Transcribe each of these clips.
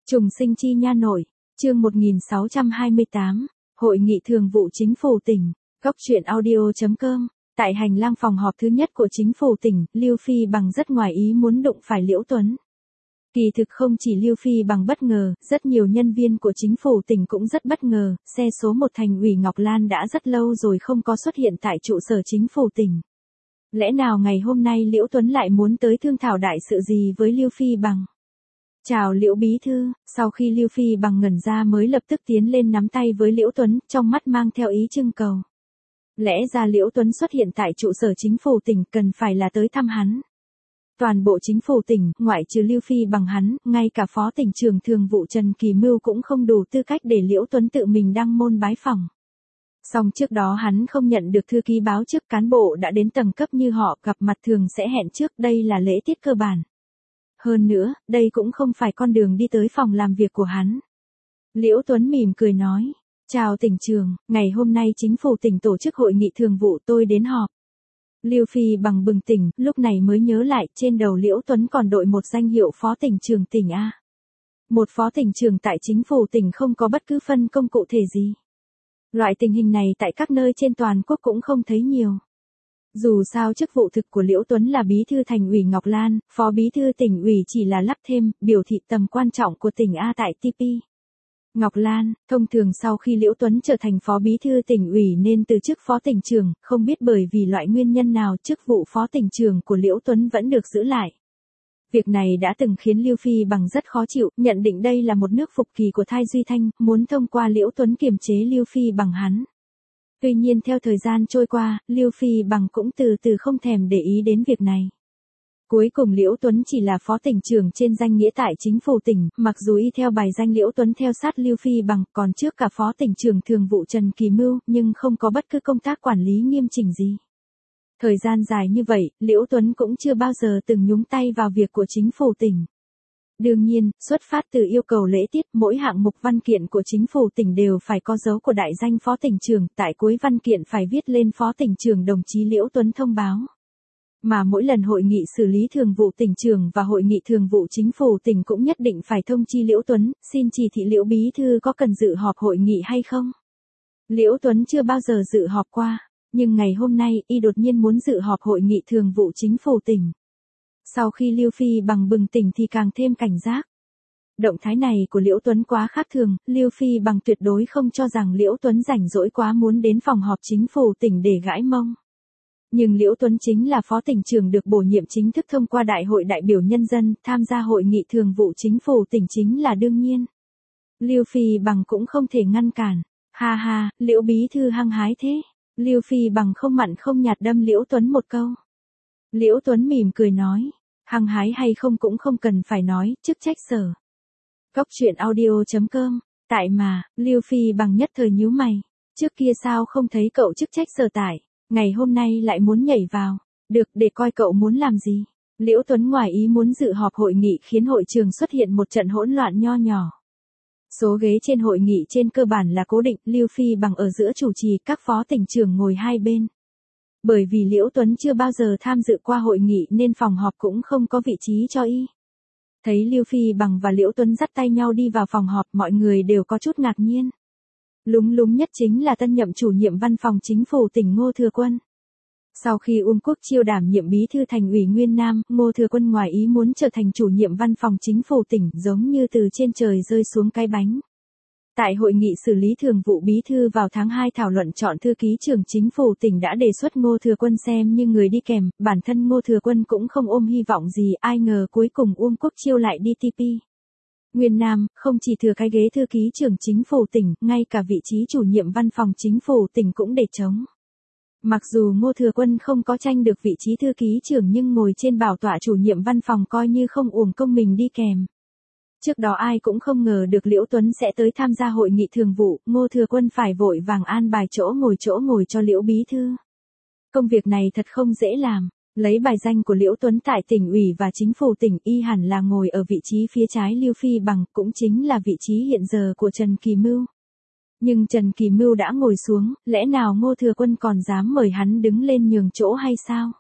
Trùng sinh chi nha nội, chương 1628, Hội nghị thường vụ chính phủ tỉnh, góc truyện audio.com. Tại hành lang phòng họp thứ nhất của chính phủ tỉnh, Lưu Phi Bằng rất ngoài ý muốn đụng phải Liễu Tuấn. Kỳ thực không chỉ Lưu Phi Bằng bất ngờ, rất nhiều nhân viên của chính phủ tỉnh cũng rất bất ngờ, xe số 1 thành ủy Ngọc Lan đã rất lâu rồi không có xuất hiện tại trụ sở chính phủ tỉnh. Lẽ nào ngày hôm nay Liễu Tuấn lại muốn tới thương thảo đại sự gì với Lưu Phi Bằng? Chào Liễu bí thư, sau khi Lưu Phi Bằng ngẩn ra mới lập tức tiến lên nắm tay với Liễu Tuấn, trong mắt mang theo ý trưng cầu. Lẽ ra Liễu Tuấn xuất hiện tại trụ sở chính phủ tỉnh cần phải là tới thăm hắn. Toàn bộ chính phủ tỉnh, ngoại trừ Lưu Phi Bằng hắn, ngay cả phó tỉnh trưởng thường vụ Trần Kỳ Mưu cũng không đủ tư cách để Liễu Tuấn tự mình đăng môn bái phỏng. Song trước đó hắn không nhận được thư ký báo trước cán bộ đã đến tầng cấp như họ, gặp mặt thường sẽ hẹn trước, đây là lễ tiết cơ bản. Hơn nữa, đây cũng không phải con đường đi tới phòng làm việc của hắn. Liễu Tuấn mỉm cười nói, chào tỉnh trưởng, ngày hôm nay chính phủ tỉnh tổ chức hội nghị thường vụ, tôi đến họp. Lưu Phi Bằng bừng tỉnh, lúc này mới nhớ lại trên đầu Liễu Tuấn còn đội một danh hiệu phó tỉnh trưởng tỉnh A. Một phó tỉnh trưởng tại chính phủ tỉnh không có bất cứ phân công cụ thể gì. Loại tình hình này tại các nơi trên toàn quốc cũng không thấy nhiều. Dù sao chức vụ thực của Liễu Tuấn là bí thư thành ủy Ngọc Lan, phó bí thư tỉnh ủy chỉ là lắp thêm, biểu thị tầm quan trọng của tỉnh A tại TP. Ngọc Lan, thông thường sau khi Liễu Tuấn trở thành phó bí thư tỉnh ủy nên từ chức phó tỉnh trưởng, không biết bởi vì loại nguyên nhân nào chức vụ phó tỉnh trưởng của Liễu Tuấn vẫn được giữ lại. Việc này đã từng khiến Lưu Phi Bằng rất khó chịu, nhận định đây là một nước phục kỳ của Thai Duy Thanh, muốn thông qua Liễu Tuấn kiềm chế Lưu Phi Bằng hắn. Tuy nhiên theo thời gian trôi qua, Lưu Phi Bằng cũng từ từ không thèm để ý đến việc này. Cuối cùng Liễu Tuấn chỉ là phó tỉnh trưởng trên danh nghĩa tại chính phủ tỉnh, mặc dù y theo bài danh Liễu Tuấn theo sát Lưu Phi Bằng, còn trước cả phó tỉnh trưởng thường vụ Trần Kỳ Mưu, nhưng không có bất cứ công tác quản lý nghiêm chỉnh gì. Thời gian dài như vậy, Liễu Tuấn cũng chưa bao giờ từng nhúng tay vào việc của chính phủ tỉnh. Đương nhiên, xuất phát từ yêu cầu lễ tiết, mỗi hạng mục văn kiện của chính phủ tỉnh đều phải có dấu của đại danh phó tỉnh trưởng, tại cuối văn kiện phải viết lên phó tỉnh trưởng đồng chí Liễu Tuấn thông báo. Mà mỗi lần hội nghị xử lý thường vụ tỉnh trưởng và hội nghị thường vụ chính phủ tỉnh cũng nhất định phải thông chi Liễu Tuấn, xin chỉ thị Liễu bí thư có cần dự họp hội nghị hay không. Liễu Tuấn chưa bao giờ dự họp qua, nhưng ngày hôm nay y đột nhiên muốn dự họp hội nghị thường vụ chính phủ tỉnh. Sau khi Lưu Phi Bằng bừng tỉnh thì càng thêm cảnh giác. Động thái này của Liễu Tuấn quá khác thường, Lưu Phi Bằng tuyệt đối không cho rằng Liễu Tuấn rảnh rỗi quá muốn đến phòng họp chính phủ tỉnh để gãi mông. Nhưng Liễu Tuấn chính là phó tỉnh trưởng được bổ nhiệm chính thức thông qua Đại hội đại biểu nhân dân, tham gia hội nghị thường vụ chính phủ tỉnh chính là đương nhiên. Lưu Phi Bằng cũng không thể ngăn cản. Ha ha, Liễu bí thư hăng hái thế. Lưu Phi Bằng không mặn không nhạt đâm Liễu Tuấn một câu. Liễu Tuấn mỉm cười nói, hăng hái hay không cũng không cần phải nói, chức trách sở. Góc truyện audio.com, tại mà, Lưu Phi Bằng nhất thời nhíu mày, trước kia sao không thấy cậu chức trách sở tại, ngày hôm nay lại muốn nhảy vào, được để coi cậu muốn làm gì. Liễu Tuấn ngoài ý muốn dự họp hội nghị khiến hội trường xuất hiện một trận hỗn loạn nho nhỏ. Số ghế trên hội nghị trên cơ bản là cố định, Lưu Phi Bằng ở giữa chủ trì, các phó tỉnh trưởng ngồi hai bên. Bởi vì Liễu Tuấn chưa bao giờ tham dự qua hội nghị nên phòng họp cũng không có vị trí cho y. Thấy Lưu Phi Bằng và Liễu Tuấn dắt tay nhau đi vào phòng họp, mọi người đều có chút ngạc nhiên. Lúng lúng nhất chính là tân nhậm chủ nhiệm văn phòng chính phủ tỉnh Ngô Thừa Quân. Sau khi Uông Quốc Chiêu đảm nhiệm bí thư thành ủy Nguyên Nam, Ngô Thừa Quân ngoài ý muốn trở thành chủ nhiệm văn phòng chính phủ tỉnh, giống như từ trên trời rơi xuống cái bánh. Tại hội nghị xử lý thường vụ bí thư vào tháng 2 thảo luận chọn thư ký trưởng chính phủ tỉnh đã đề xuất Ngô Thừa Quân xem như người đi kèm, bản thân Ngô Thừa Quân cũng không ôm hy vọng gì, ai ngờ cuối cùng Uông Quốc Chiêu lại đi TP. Nguyên Nam, không chỉ thừa cái ghế thư ký trưởng chính phủ tỉnh, ngay cả vị trí chủ nhiệm văn phòng chính phủ tỉnh cũng để trống. Mặc dù Ngô Thừa Quân không có tranh được vị trí thư ký trưởng nhưng ngồi trên bảo tọa chủ nhiệm văn phòng coi như không uổng công mình đi kèm. Trước đó ai cũng không ngờ được Liễu Tuấn sẽ tới tham gia hội nghị thường vụ, Ngô Thừa Quân phải vội vàng an bài chỗ ngồi cho Liễu bí thư. Công việc này thật không dễ làm, lấy bài danh của Liễu Tuấn tại tỉnh ủy và chính phủ tỉnh y hẳn là ngồi ở vị trí phía trái Lưu Phi Bằng, cũng chính là vị trí hiện giờ của Trần Kỳ Mưu. Nhưng Trần Kỳ Mưu đã ngồi xuống, lẽ nào Ngô Thừa Quân còn dám mời hắn đứng lên nhường chỗ hay sao?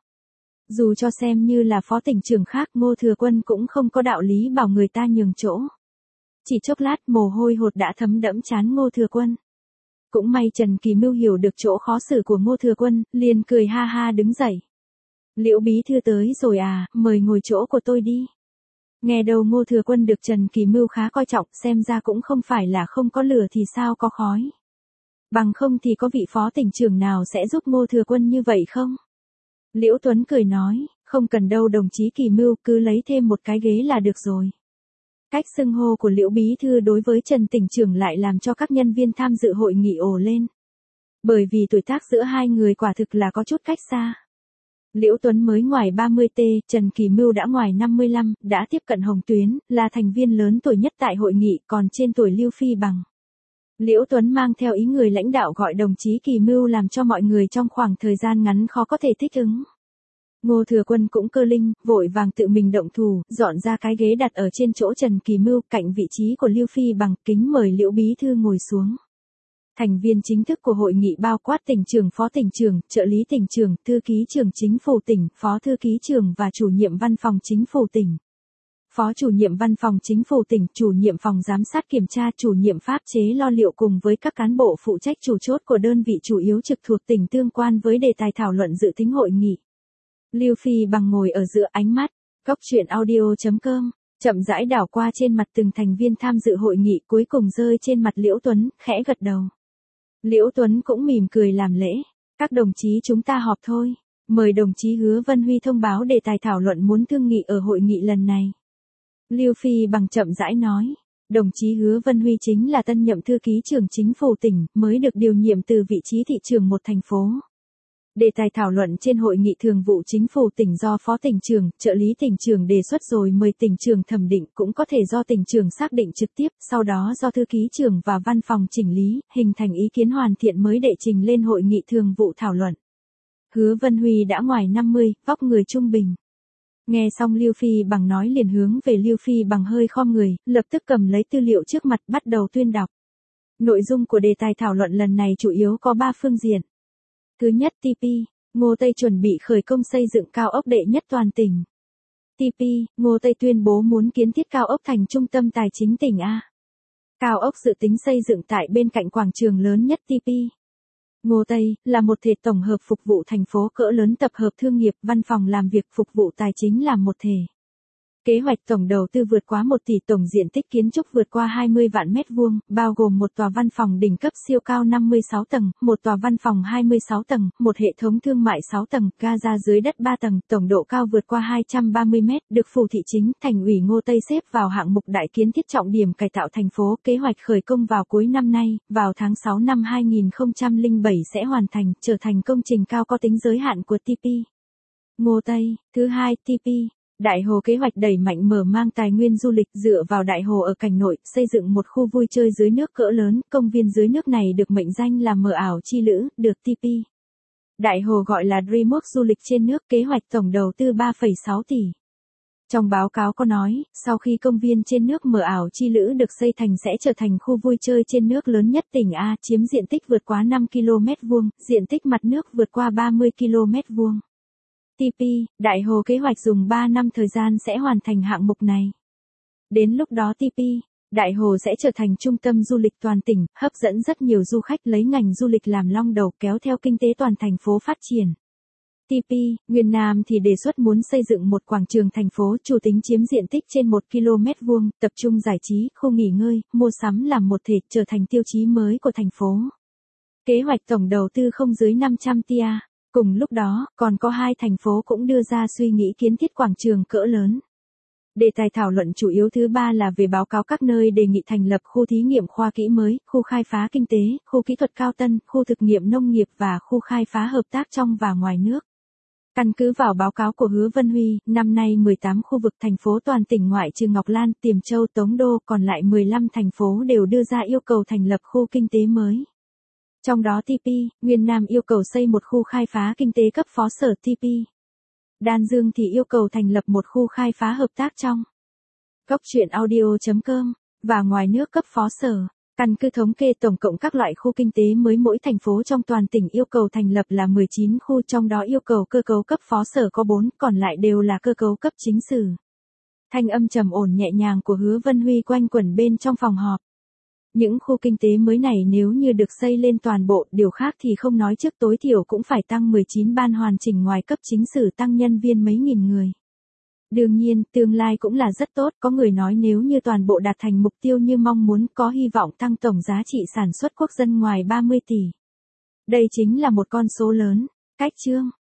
Dù cho xem như là phó tỉnh trưởng khác, Ngô Thừa Quân cũng không có đạo lý bảo người ta nhường chỗ. chỉ chốc lát mồ hôi hột đã thấm đẫm trán Ngô Thừa Quân. Cũng may Trần Kỳ Mưu hiểu được chỗ khó xử của Ngô Thừa Quân, liền cười ha ha đứng dậy. Liễu bí thư tới rồi à, mời ngồi chỗ của tôi đi. Nghe đầu Ngô Thừa Quân được Trần Kỳ Mưu khá coi trọng, xem ra cũng không phải là không có lửa thì sao có khói. Bằng không thì có vị phó tỉnh trưởng nào sẽ giúp Ngô Thừa Quân như vậy không? Liễu Tuấn cười nói, không cần đâu đồng chí Kỳ Mưu, cứ lấy thêm một cái ghế là được rồi. Cách xưng hô của Liễu bí thư đối với Trần tỉnh trưởng lại làm cho các nhân viên tham dự hội nghị ồ lên. Bởi vì tuổi tác giữa hai người quả thực là có chút cách xa. Liễu Tuấn mới ngoài 30T, Trần Kỳ Mưu đã ngoài 55, đã tiếp cận hồng tuyến, là thành viên lớn tuổi nhất tại hội nghị, còn trên tuổi Lưu Phi Bằng. Liễu Tuấn mang theo ý người lãnh đạo gọi đồng chí Kỳ Mưu làm cho mọi người trong khoảng thời gian ngắn khó có thể thích ứng. Ngô Thừa Quân cũng cơ linh, vội vàng tự mình động thủ, dọn ra cái ghế đặt ở trên chỗ Trần Kỳ Mưu, cạnh vị trí của Lưu Phi Bằng, kính mời Liễu bí thư ngồi xuống. Thành viên chính thức của hội nghị bao quát tỉnh trưởng, phó tỉnh trưởng, trợ lý tỉnh trưởng, thư ký trưởng chính phủ tỉnh, phó thư ký trưởng và chủ nhiệm văn phòng chính phủ tỉnh. Phó chủ nhiệm văn phòng chính phủ tỉnh, chủ nhiệm phòng giám sát kiểm tra, chủ nhiệm pháp chế lo liệu cùng với các cán bộ phụ trách chủ chốt của đơn vị chủ yếu trực thuộc tỉnh tương quan với đề tài thảo luận dự tính hội nghị. Lưu Phi Bằng ngồi ở giữa ánh mắt, góc truyện audio.com, chậm rãi đảo qua trên mặt từng thành viên tham dự hội nghị, cuối cùng rơi trên mặt Liễu Tuấn, khẽ gật đầu. Liễu Tuấn cũng mỉm cười làm lễ, các đồng chí chúng ta họp thôi, mời đồng chí Hứa Vân Huy thông báo đề tài thảo luận muốn thương nghị ở hội nghị lần này. Lưu Phi Bằng chậm rãi nói, đồng chí Hứa Vân Huy chính là tân nhậm thư ký trưởng chính phủ tỉnh, mới được điều nhiệm từ vị trí thị trưởng một thành phố. Đề tài thảo luận trên hội nghị thường vụ chính phủ tỉnh do phó tỉnh trưởng, trợ lý tỉnh trưởng đề xuất rồi mời tỉnh trưởng thẩm định, cũng có thể do tỉnh trưởng xác định trực tiếp, sau đó do thư ký trưởng và văn phòng chỉnh lý, hình thành ý kiến hoàn thiện mới đệ trình lên hội nghị thường vụ thảo luận. Hứa Vân Huy đã ngoài 50, vóc người trung bình. Nghe xong Lưu Phi Bằng nói liền hướng về Lưu Phi Bằng hơi khom người, lập tức cầm lấy tư liệu trước mặt bắt đầu tuyên đọc. Nội dung của đề tài thảo luận lần này chủ yếu có 3 phương diện. Thứ nhất, TP, Ngô Tây chuẩn bị khởi công xây dựng cao ốc đệ nhất toàn tỉnh. TP, Ngô Tây tuyên bố muốn kiến thiết cao ốc thành trung tâm tài chính tỉnh A. Cao ốc dự tính xây dựng tại bên cạnh quảng trường lớn nhất TP. Ngô Tây là một thể tổng hợp phục vụ thành phố cỡ lớn, tập hợp thương nghiệp, văn phòng làm việc, phục vụ tài chính làm một thể. Kế hoạch tổng đầu tư vượt quá 1 tỷ, tổng diện tích kiến trúc vượt qua 20 vạn mét vuông, bao gồm một tòa văn phòng đỉnh cấp siêu cao 56 tầng, một tòa văn phòng 26 tầng, một hệ thống thương mại 6 tầng, ga dưới đất 3 tầng, tổng độ cao vượt qua 230 mét, được phủ thị chính, thành ủy Ngô Tây xếp vào hạng mục đại kiến thiết trọng điểm cải tạo thành phố, kế hoạch khởi công vào cuối năm nay, vào tháng 6 năm 2007 sẽ hoàn thành, trở thành công trình cao có tính giới hạn của TP. Ngô Tây. Thứ hai, TP. Đại Hồ kế hoạch đẩy mạnh mở mang tài nguyên du lịch, dựa vào Đại Hồ ở cảnh nội, xây dựng một khu vui chơi dưới nước cỡ lớn, công viên dưới nước này được mệnh danh là mờ ảo chi lữ, được TP. Đại Hồ gọi là Dreamworks du lịch trên nước, kế hoạch tổng đầu tư 3,6 tỷ. Trong báo cáo có nói, sau khi công viên trên nước mờ ảo chi lữ được xây thành sẽ trở thành khu vui chơi trên nước lớn nhất tỉnh A, chiếm diện tích vượt quá 5 km vuông, diện tích mặt nước vượt qua 30 km vuông. TP, Đại Hồ kế hoạch dùng 3 năm thời gian sẽ hoàn thành hạng mục này. Đến lúc đó TP, Đại Hồ sẽ trở thành trung tâm du lịch toàn tỉnh, hấp dẫn rất nhiều du khách, lấy ngành du lịch làm long đầu, kéo theo kinh tế toàn thành phố phát triển. TP, Nguyên Nam thì đề xuất muốn xây dựng một quảng trường thành phố, chủ tính chiếm diện tích trên 1 km vuông, tập trung giải trí, khu nghỉ ngơi, mua sắm làm một thể, trở thành tiêu chí mới của thành phố. Kế hoạch tổng đầu tư không dưới 500 tỷ. Cùng lúc đó, còn có 2 thành phố cũng đưa ra suy nghĩ kiến thiết quảng trường cỡ lớn. Đề tài thảo luận chủ yếu thứ 3 là về báo cáo các nơi đề nghị thành lập khu thí nghiệm khoa kỹ mới, khu khai phá kinh tế, khu kỹ thuật cao tân, khu thực nghiệm nông nghiệp và khu khai phá hợp tác trong và ngoài nước. Căn cứ vào báo cáo của Hứa Vân Huy, năm nay 18 khu vực thành phố toàn tỉnh ngoại trừ Ngọc Lan, Tiềm Châu, Tống Đô, còn lại 15 thành phố đều đưa ra yêu cầu thành lập khu kinh tế mới. Trong đó TP, Nguyên Nam yêu cầu xây một khu khai phá kinh tế cấp phó sở TP. Đan Dương thì yêu cầu thành lập một khu khai phá hợp tác trong góc truyện audio.com và ngoài nước cấp phó sở. Căn cứ thống kê tổng cộng các loại khu kinh tế mới mỗi thành phố trong toàn tỉnh yêu cầu thành lập là 19 khu, trong đó yêu cầu cơ cấu cấp phó sở có 4, còn lại đều là cơ cấu cấp chính sử. Thanh âm trầm ổn nhẹ nhàng của Hứa Vân Huy quanh quẩn bên trong phòng họp. Những khu kinh tế mới này nếu như được xây lên toàn bộ, điều khác thì không nói, trước tối thiểu cũng phải tăng 19 ban hoàn chỉnh, ngoài cấp chính sử tăng nhân viên mấy nghìn người. Đương nhiên, tương lai cũng là rất tốt, có người nói nếu như toàn bộ đạt thành mục tiêu như mong muốn, có hy vọng tăng tổng giá trị sản xuất quốc dân ngoài 30 tỷ. Đây chính là một con số lớn. Cách chương